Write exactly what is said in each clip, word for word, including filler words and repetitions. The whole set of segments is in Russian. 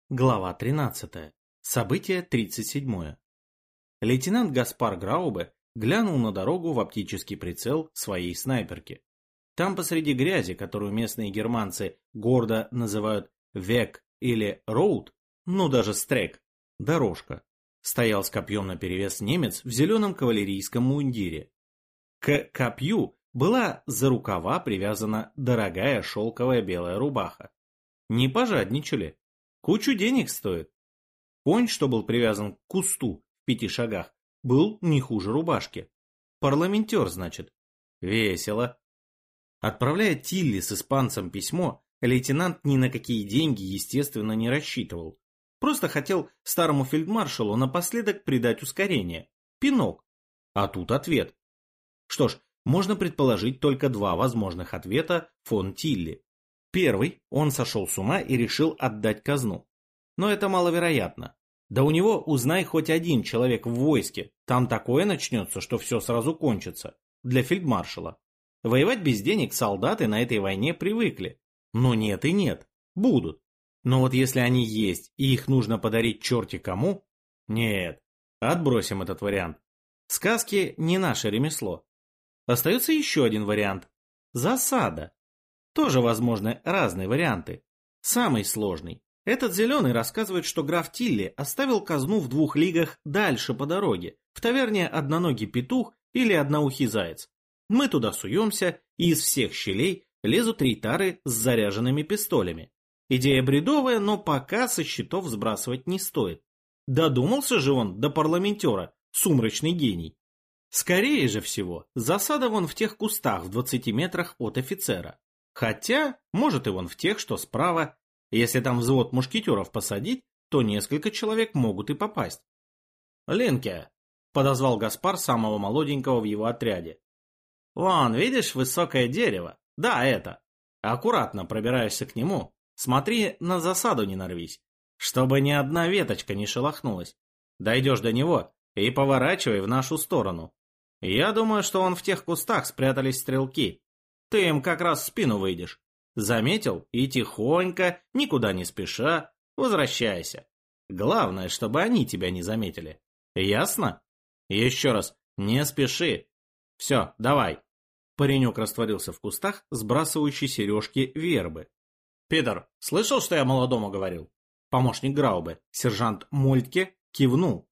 Глава тринадцатая. Событие тридцать седьмое. Лейтенант Гаспар Граубе глянул на дорогу в оптический прицел своей снайперки. Там посреди грязи, которую местные германцы гордо называют «век» или «роуд», ну даже «стрек», дорожка, стоял с копьем наперевес немец в зеленом кавалерийском мундире. К копью была за рукава привязана дорогая шелковая белая рубаха. Не пожадничали. Кучу денег стоит. Конь, что был привязан к кусту в пяти шагах, был не хуже рубашки. Парламентер, значит. Весело. Отправляя Тилли с испанцем письмо, лейтенант ни на какие деньги, естественно, не рассчитывал. Просто хотел старому фельдмаршалу напоследок придать ускорение. Пинок. А тут ответ. Что ж, можно предположить только два возможных ответа фон Тилли. Первый, он сошел с ума и решил отдать казну. Но это маловероятно. Да у него, узнай хоть один человек в войске, там такое начнется, что все сразу кончится. Для фельдмаршала. Воевать без денег солдаты на этой войне привыкли. Но нет и нет. Будут. Но вот если они есть, и их нужно подарить черти кому? Нет. Отбросим этот вариант. Сказки не наше ремесло. Остается еще один вариант. Засада. Тоже возможны разные варианты. Самый сложный. Этот зеленый рассказывает, что граф Тилли оставил казну в двух лигах дальше по дороге, в таверне «Одноногий петух» или «Одноухий заяц». Мы туда суемся, и из всех щелей лезут рейтары с заряженными пистолями. Идея бредовая, но пока со счетов сбрасывать не стоит. Додумался же он до парламентера, сумрачный гений. Скорее же всего, засада вон в тех кустах в двадцати метрах от офицера. Хотя, может и вон в тех, что справа. Если там взвод мушкетеров посадить, то несколько человек могут и попасть. «Линке», — подозвал Гаспар самого молоденького в его отряде. «Вон, видишь высокое дерево? Да, это. Аккуратно пробираешься к нему. Смотри, на засаду не нарвись, чтобы ни одна веточка не шелохнулась. Дойдешь до него и поворачивай в нашу сторону. Я думаю, что он в тех кустах спрятались стрелки. Ты им как раз в спину выйдешь. Заметил? И тихонько, никуда не спеша, возвращайся. Главное, чтобы они тебя не заметили. Ясно? Еще раз, не спеши. Все, давай». Паренек растворился в кустах, сбрасывающей сережки вербы. «Питер, слышал, что я молодому говорил?» Помощник Граубе, сержант Мольтке, кивнул.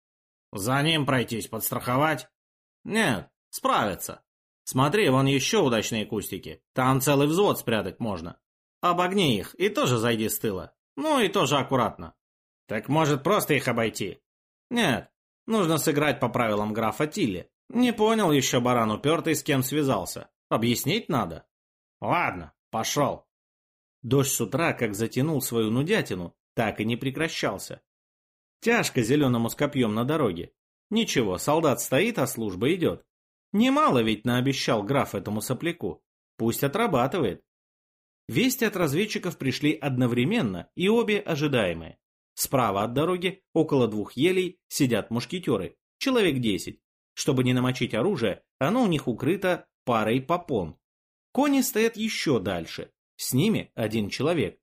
«За ним пройтись, подстраховать?» «Нет, справится. Смотри, вон еще удачные кустики. Там целый взвод спрятать можно. Обогни их и тоже зайди с тыла. Ну и тоже аккуратно». «Так может просто их обойти?» «Нет, нужно сыграть по правилам графа Тилли. Не понял еще баран упертый, с кем связался. Объяснить надо». «Ладно, пошел». Дождь с утра как затянул свою нудятину, так и не прекращался. Тяжко зеленому с копьем на дороге. Ничего, солдат стоит, а служба идет. Немало ведь наобещал граф этому сопляку. Пусть отрабатывает. Вести от разведчиков пришли одновременно и обе ожидаемые. Справа от дороги, около двух елей, сидят мушкетеры, человек десять. Чтобы не намочить оружие, оно у них укрыто парой попон. Кони стоят еще дальше, с ними один человек.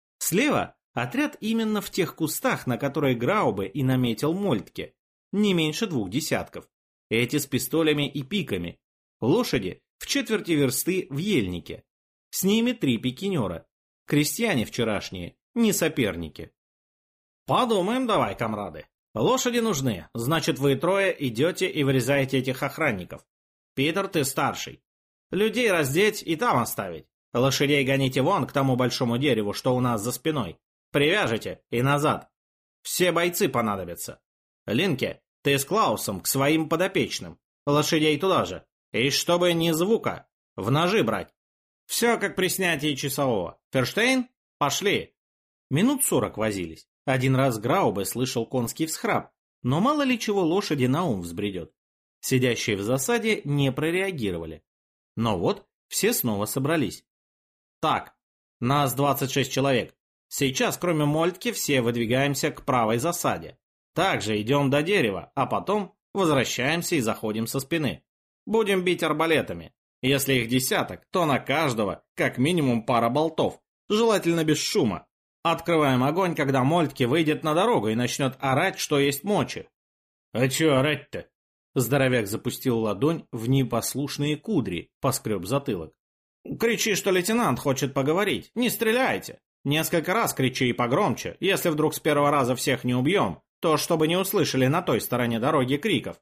Слева отряд именно в тех кустах, на которые Граубе и наметил Мольтке, не меньше двух десятков. Эти с пистолями и пиками. Лошади в четверти версты в ельнике. С ними три пикинера. Крестьяне вчерашние, не соперники. «Подумаем давай, комрады. Лошади нужны, значит вы трое идете и вырезаете этих охранников. Питер, ты старший. Людей раздеть и там оставить. Лошадей гоните вон к тому большому дереву, что у нас за спиной. Привяжете и назад. Все бойцы понадобятся. Линке, ты с Клаусом к своим подопечным. Лошадей туда же. И чтобы ни звука. В ножи брать. Все как при снятии часового. Ферштейн? Пошли». Минут сорок возились. Один раз Граубе слышал конский всхрап, но мало ли чего лошади на ум взбредет. Сидящие в засаде не прореагировали. Но вот все снова собрались. «Так, нас двадцать шесть человек. Сейчас, кроме Мольтки, все выдвигаемся к правой засаде. Также идем до дерева, а потом возвращаемся и заходим со спины. Будем бить арбалетами. Если их десяток, то на каждого как минимум пара болтов, желательно без шума. Открываем огонь, когда Мольтке выйдет на дорогу и начнет орать, что есть мочи. А чё орать-то? Здоровяк запустил ладонь в непослушные кудри, поскреб затылок. Кричи, что лейтенант хочет поговорить. Не стреляйте. Несколько раз кричи и погромче. Если вдруг с первого раза всех не убьем, то чтобы не услышали на той стороне дороги криков.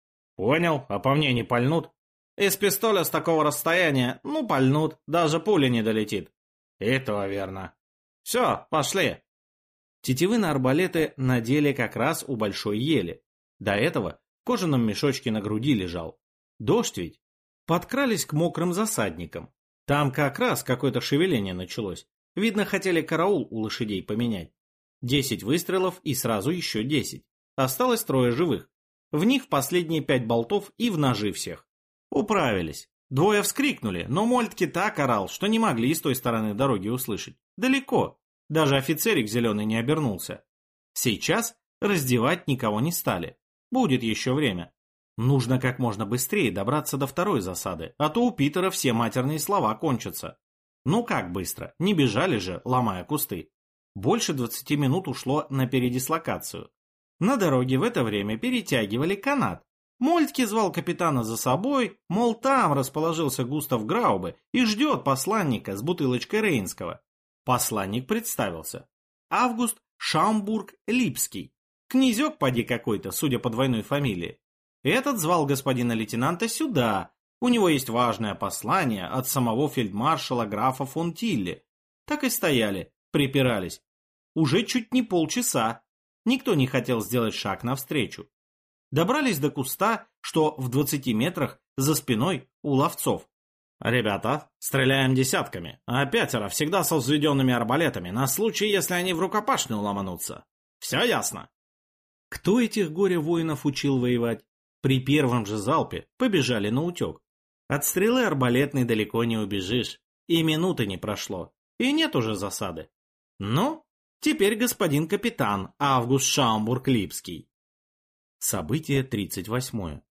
Понял, а по мне не пальнут? Из пистоля с такого расстояния, ну, пальнут, даже пуля не долетит. И то верно. Все, пошли. Тетивы на арбалеты надели как раз у большой ели. До этого в кожаном мешочке на груди лежал. Дождь ведь. Подкрались к мокрым засадникам. Там как раз какое-то шевеление началось. Видно, хотели караул у лошадей поменять. Десять выстрелов и сразу еще десять. Осталось трое живых. В них последние пять болтов и в ножи всех. Управились. Двое вскрикнули, но Мольтке так орал, что не могли с той стороны дороги услышать. Далеко. Даже офицерик зеленый не обернулся. Сейчас раздевать никого не стали. Будет еще время. Нужно как можно быстрее добраться до второй засады, а то у Питера все матерные слова кончатся. Ну как быстро? Не бежали же, ломая кусты. Больше двадцати минут ушло на передислокацию. На дороге в это время перетягивали канат. Мольтке звал капитана за собой, мол, там расположился Густав Граубе и ждет посланника с бутылочкой Рейнского. Посланник представился. Август Шаумбург-Липский. Князек поди какой-то, судя по двойной фамилии. Этот звал господина лейтенанта сюда. У него есть важное послание от самого фельдмаршала графа фон Тилли. Так и стояли, припирались. Уже чуть не полчаса. Никто не хотел сделать шаг навстречу. Добрались до куста, что в двадцати метрах за спиной у ловцов. «Ребята, стреляем десятками, а пятеро всегда со взведенными арбалетами, на случай, если они в рукопашную ломанутся. Все ясно?» Кто этих горе-воинов учил воевать? При первом же залпе побежали наутек. От стрелы арбалетной далеко не убежишь. И минуты не прошло, и нет уже засады. Ну, теперь господин капитан Август Шаумбург-Липский. Событие тридцать восьмое.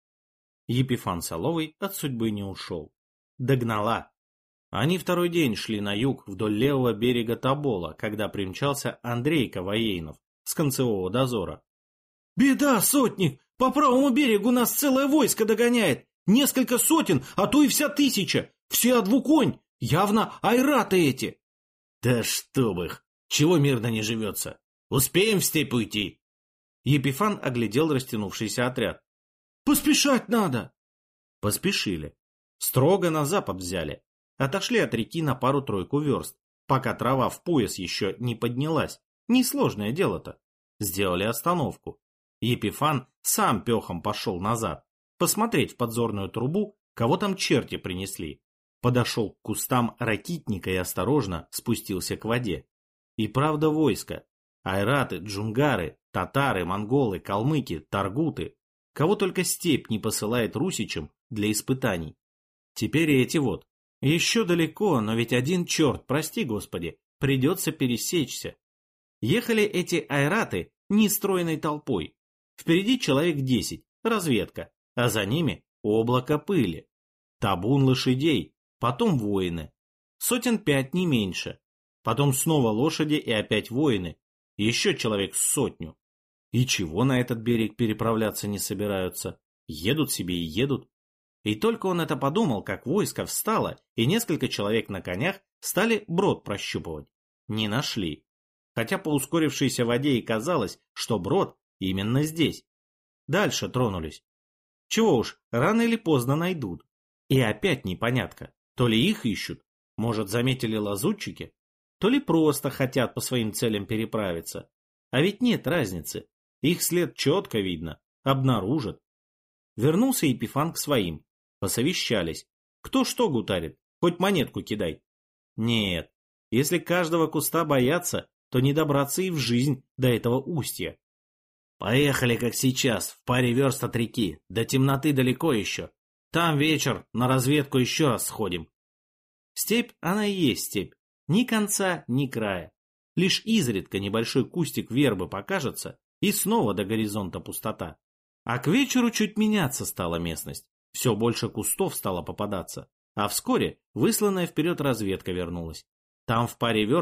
Епифан Соловый от судьбы не ушел. Догнала. Они второй день шли на юг вдоль левого берега Тобола, когда примчался Андрейка Воейнов с концевого дозора. «Беда, сотник! По правому берегу нас целое войско догоняет! Несколько сотен, а то и вся тысяча! Все о двуконь! Явно айраты эти!» «Да чтоб их! Чего мирно не живется? Успеем в степь уйти?» Епифан оглядел растянувшийся отряд. «Поспешать надо!» Поспешили. Строго на запад взяли. Отошли от реки на пару-тройку верст, пока трава в пояс еще не поднялась. Несложное дело-то. Сделали остановку. Епифан сам пехом пошел назад, посмотреть в подзорную трубу, кого там черти принесли. Подошел к кустам ракитника и осторожно спустился к воде. И правда войско. Айраты, джунгары, татары, монголы, калмыки, таргуты. Кого только степь не посылает русичам для испытаний. Теперь и эти вот. Еще далеко, но ведь один черт, прости господи, придется пересечься. Ехали эти айраты нестройной толпой. Впереди человек десять, разведка, а за ними облако пыли. Табун лошадей, потом воины. Сотен пять, не меньше. Потом снова лошади и опять воины. Еще человек с сотню. И чего на этот берег переправляться не собираются? Едут себе и едут. И только он это подумал, как войско встало, и несколько человек на конях стали брод прощупывать. Не нашли. Хотя по ускорившейся воде и казалось, что брод именно здесь. Дальше тронулись. Чего уж, рано или поздно найдут. И опять непонятка. То ли их ищут, может, заметили лазутчики, то ли просто хотят по своим целям переправиться. А ведь нет разницы. Их след четко видно, обнаружат. Вернулся Епифан к своим. Посовещались. Кто что гутарит, хоть монетку кидай. Нет, если каждого куста бояться, то не добраться и в жизнь до этого устья. Поехали, как сейчас, в паре верст от реки, до темноты далеко еще. Там вечер, на разведку еще раз сходим. Степь, она и есть степь. Ни конца, ни края. Лишь изредка небольшой кустик вербы покажется, и снова до горизонта пустота. А к вечеру чуть меняться стала местность. Все больше кустов стало попадаться. А вскоре высланная вперед разведка вернулась. Там в паре верст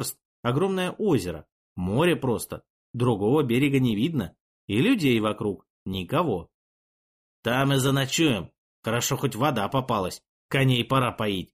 огромное озеро, море просто, другого берега не видно, и людей вокруг никого. Там и заночуем, хорошо хоть вода попалась, коней пора поить.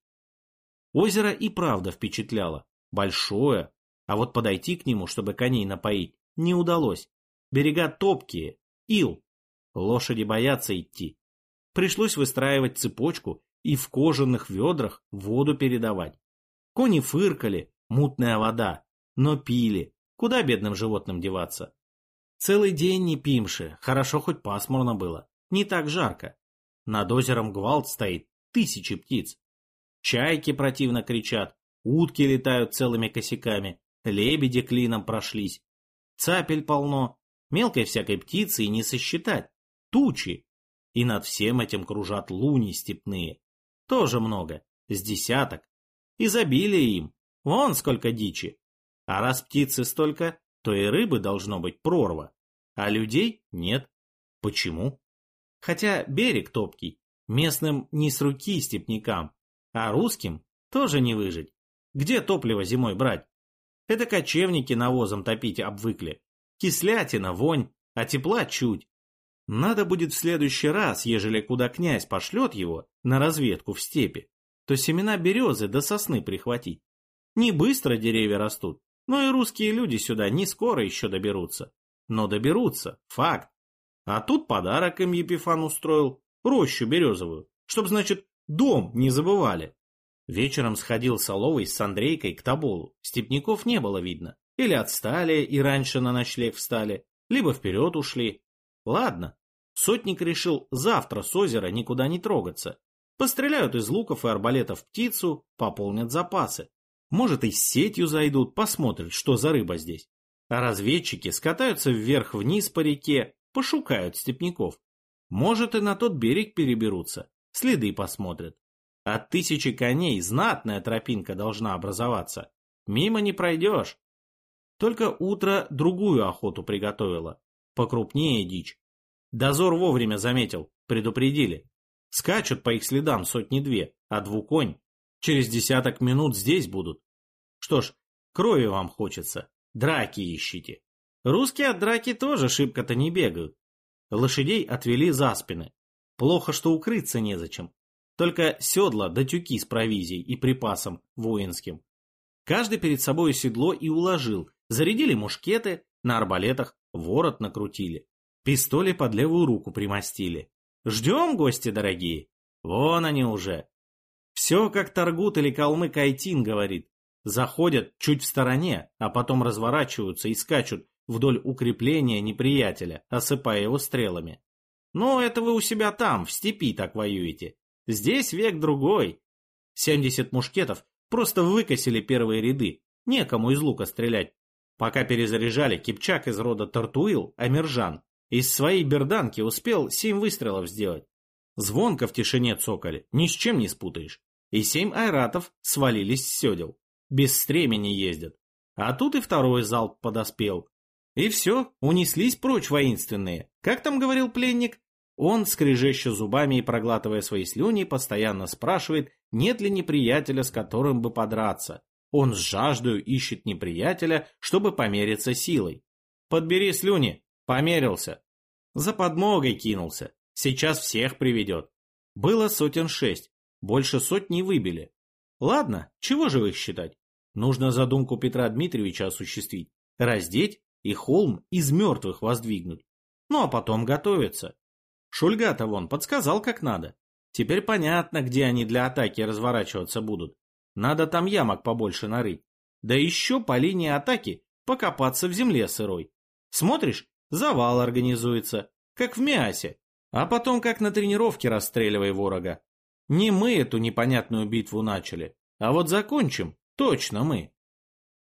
Озеро и правда впечатляло, большое, а вот подойти к нему, чтобы коней напоить, не удалось. Берега топкие, ил, лошади боятся идти. Пришлось выстраивать цепочку и в кожаных ведрах воду передавать. Кони фыркали, мутная вода, но пили, куда бедным животным деваться. Целый день не пимши, хорошо хоть пасмурно было, не так жарко. Над озером гвалт стоит, тысячи птиц. Чайки противно кричат, утки летают целыми косяками, лебеди клином прошлись. Цапель полно, мелкой всякой птицы и не сосчитать, тучи. И над всем этим кружат луни степные. Тоже много, с десяток. Изобилие им, вон сколько дичи. А раз птицы столько, то и рыбы должно быть прорва. А людей нет. Почему? Хотя берег топкий, местным не с руки степнякам, а русским тоже не выжить. Где топливо зимой брать? Это кочевники навозом топить обвыкли. Кислятина, вонь, а тепла чуть. Надо будет в следующий раз, ежели куда князь пошлет его на разведку в степи, то семена березы до сосны прихватить. Не быстро деревья растут, но и русские люди сюда не скоро еще доберутся. Но доберутся, факт. А тут подарок им Епифан устроил, рощу березовую, чтоб, значит, дом не забывали. Вечером сходил Соловый с Андрейкой к Тоболу, степняков не было видно. Или отстали и раньше на ночлег встали, либо вперед ушли. Ладно, сотник решил завтра с озера никуда не трогаться. Постреляют из луков и арбалетов птицу, пополнят запасы. Может, и с сетью зайдут, посмотрят, что за рыба здесь. А разведчики скатаются вверх-вниз по реке, пошукают степняков. Может, и на тот берег переберутся, следы посмотрят. От тысячи коней знатная тропинка должна образоваться. Мимо не пройдешь. Только утро другую охоту приготовило. Покрупнее дичь. Дозор вовремя заметил, предупредили. Скачут по их следам сотни-две, а двуконь через десяток минут здесь будут. Что ж, крови вам хочется, драки ищите. Русские от драки тоже шибко-то не бегают. Лошадей отвели за спины. Плохо, что укрыться незачем. Только седла да тюки с провизией и припасом воинским. Каждый перед собой седло и уложил. Зарядили мушкеты, на арбалетах ворот накрутили. Пистоли под левую руку примостили. Ждем, гости дорогие. Вон они уже. Все, как Таргут или калмык Айтин говорит. Заходят чуть в стороне, а потом разворачиваются и скачут вдоль укрепления неприятеля, осыпая его стрелами. Но это вы у себя там, в степи так воюете. Здесь век другой. Семьдесят мушкетов просто выкосили первые ряды. Некому из лука стрелять. Пока перезаряжали, Кипчак из рода Тартуил, Амиржан, из своей берданки успел семь выстрелов сделать. Звонко в тишине цокали, ни с чем не спутаешь. И семь айратов свалились с седел. Без стремени ездят. А тут и второй залп подоспел. И все, унеслись прочь воинственные. Как там говорил пленник? Он, скрежеща зубами и проглатывая свои слюни, постоянно спрашивает, нет ли неприятеля, с которым бы подраться. Он с жаждою ищет неприятеля, чтобы помериться силой. Подбери слюни, померился. За подмогой кинулся. Сейчас всех приведет. Было сотен шесть, больше сотни выбили. Ладно, чего же их считать? Нужно задумку Петра Дмитриевича осуществить, раздеть и холм из мертвых воздвигнуть. Ну а потом готовиться. Шульга-то вон подсказал как надо. Теперь понятно, где они для атаки разворачиваться будут. Надо там ямок побольше нарыть. Да еще по линии атаки покопаться в земле сырой. Смотришь, завал организуется, как в Миасе. А потом как на тренировке расстреливай ворога. Не мы эту непонятную битву начали, а вот закончим точно мы.